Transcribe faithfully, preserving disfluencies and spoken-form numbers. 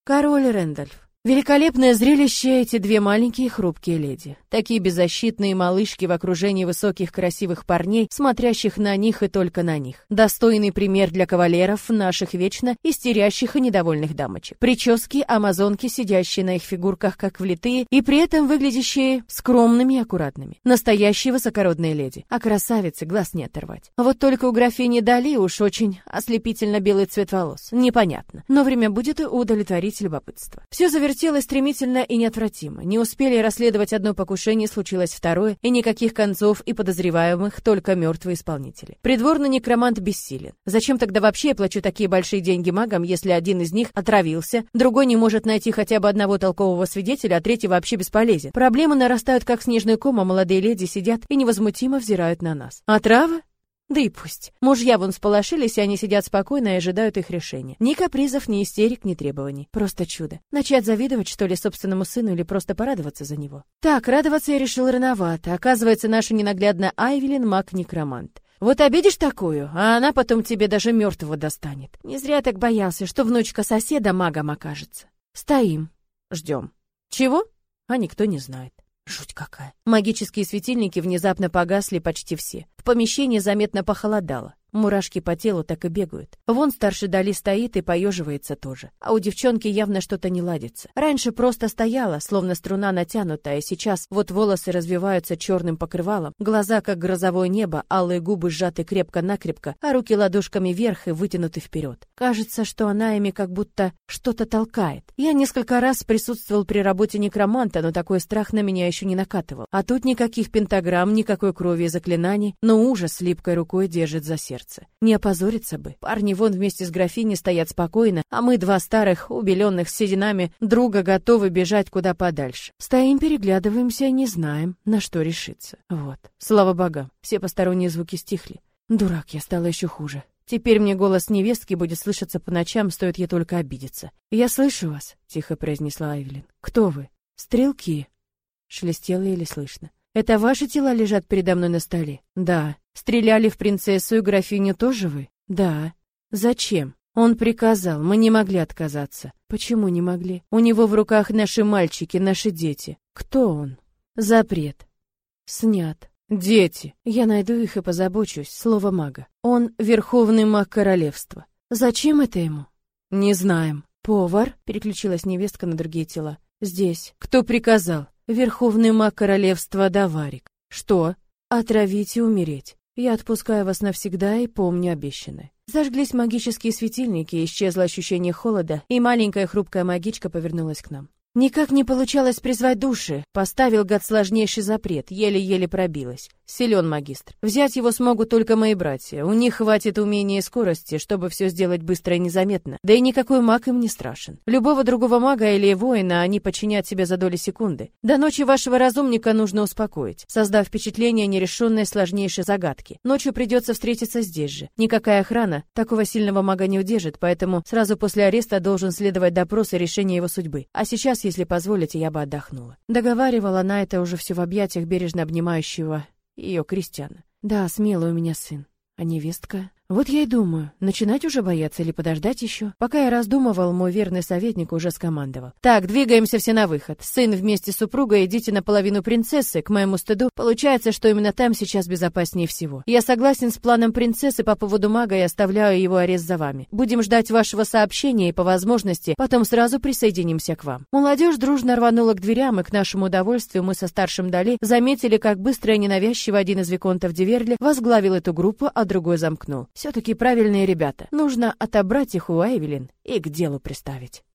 Король Рэндольф. Великолепное зрелище эти две маленькие хрупкие леди. Такие беззащитные малышки в окружении высоких красивых парней, смотрящих на них и только на них. Достойный пример для кавалеров, наших вечно истерящих и недовольных дамочек. Прически амазонки, сидящие на их фигурках как влитые, и при этом выглядящие скромными и аккуратными. Настоящие высокородные леди. А красавицы глаз не оторвать. Вот только у графини Дали уж очень ослепительно белый цвет волос. Непонятно. Но время будет удовлетворить любопытство. Все завершилось Вертелось стремительно и неотвратимо. Не успели расследовать одно покушение, случилось второе, и никаких концов и подозреваемых, только мертвые исполнители. Придворный некромант бессилен. Зачем тогда вообще я плачу такие большие деньги магам, если один из них отравился, другой не может найти хотя бы одного толкового свидетеля, а третий вообще бесполезен? Проблемы нарастают как снежный ком, а молодые леди сидят и невозмутимо взирают на нас. Отрава? Да и пусть. Мужья вон сполошились, и они сидят спокойно и ожидают их решения. Ни капризов, ни истерик, ни требований. Просто чудо. Начать завидовать, что ли, собственному сыну или просто порадоваться за него? Так, радоваться я решил рановато. Оказывается, наша ненаглядная Айвелин маг-некромант. Вот обидишь такую, а она потом тебе даже мертвого достанет. Не зря так боялся, что внучка соседа магом окажется. Стоим. Ждем. Чего? А никто не знает. Жуть какая. Магические светильники внезапно погасли почти все. В помещении заметно похолодало. Мурашки по телу так и бегают. Вон старший Дали стоит и поеживается тоже. А у девчонки явно что-то не ладится. Раньше просто стояла, словно струна натянутая, а сейчас вот волосы развиваются черным покрывалом, глаза как грозовое небо, алые губы сжаты крепко-накрепко, а руки ладошками вверх и вытянуты вперед. Кажется, что она ими как будто что-то толкает. Я несколько раз присутствовал при работе некроманта, но такой страх на меня еще не накатывал. А тут никаких пентаграмм, никакой крови и заклинаний, но ужас липкой рукой держит за сердце. Не опозориться бы. Парни вон вместе с графиней стоят спокойно, а мы, два старых, убеленных сединами друга, готовы бежать куда подальше. Стоим, переглядываемся и не знаем, на что решиться. Вот. Слава богам, все посторонние звуки стихли. Дурак, я стала еще хуже. Теперь мне голос невестки будет слышаться по ночам, стоит ей только обидеться. «Я слышу вас», — тихо произнесла Айвелин. «Кто вы?» «Стрелки». Шелестело или слышно. «Это ваши тела лежат передо мной на столе?» «Да». «Стреляли в принцессу и графиню тоже вы?» «Да». «Зачем?» «Он приказал, мы не могли отказаться». «Почему не могли?» «У него в руках наши мальчики, наши дети». «Кто он?» «Запрет». «Снят». «Дети». «Я найду их и позабочусь». Слово мага. «Он верховный маг королевства». «Зачем это ему?» «Не знаем». «Повар?» — переключилась невестка на другие тела. «Здесь». «Кто приказал?» «Верховный маг королевства Даварик». «Что?» «Отравить и умереть. Я отпускаю вас навсегда и помню обещанное». Зажглись магические светильники, исчезло ощущение холода, и маленькая хрупкая магичка повернулась к нам. Никак не получалось призвать души. Поставил гад сложнейший запрет, еле-еле пробилась. Силен магистр. Взять его смогут только мои братья. У них хватит умения и скорости, чтобы все сделать быстро и незаметно. Да и никакой маг им не страшен. Любого другого мага или воина они подчинят себе за доли секунды. До ночи вашего разумника нужно успокоить, создав впечатление нерешенной сложнейшей загадки. Ночью придется встретиться здесь же. Никакая охрана такого сильного мага не удержит, поэтому сразу после ареста должен следовать допрос и решение его судьбы. А сейчас, если позволите, я бы отдохнула. Договаривала она это уже все в объятиях бережно обнимающего ее Кристиана. Да, смелый у меня сын. А невестка? Вот я и думаю, начинать уже бояться или подождать еще? Пока я раздумывал, мой верный советник уже скомандовал. Так, двигаемся все на выход. Сын вместе с супругой, идите на половину принцессы. К моему стыду, получается, что именно там сейчас безопаснее всего. Я согласен с планом принцессы по поводу мага и оставляю его арест за вами. Будем ждать вашего сообщения и, по возможности, потом сразу присоединимся к вам. Молодежь дружно рванула к дверям, и к нашему удовольствию мы со старшим Дали заметили, как быстро и ненавязчиво один из виконтов Диверли возглавил эту группу, а другой замкнул. Все-таки правильные ребята. Нужно отобрать их у Айвелин и к делу приставить.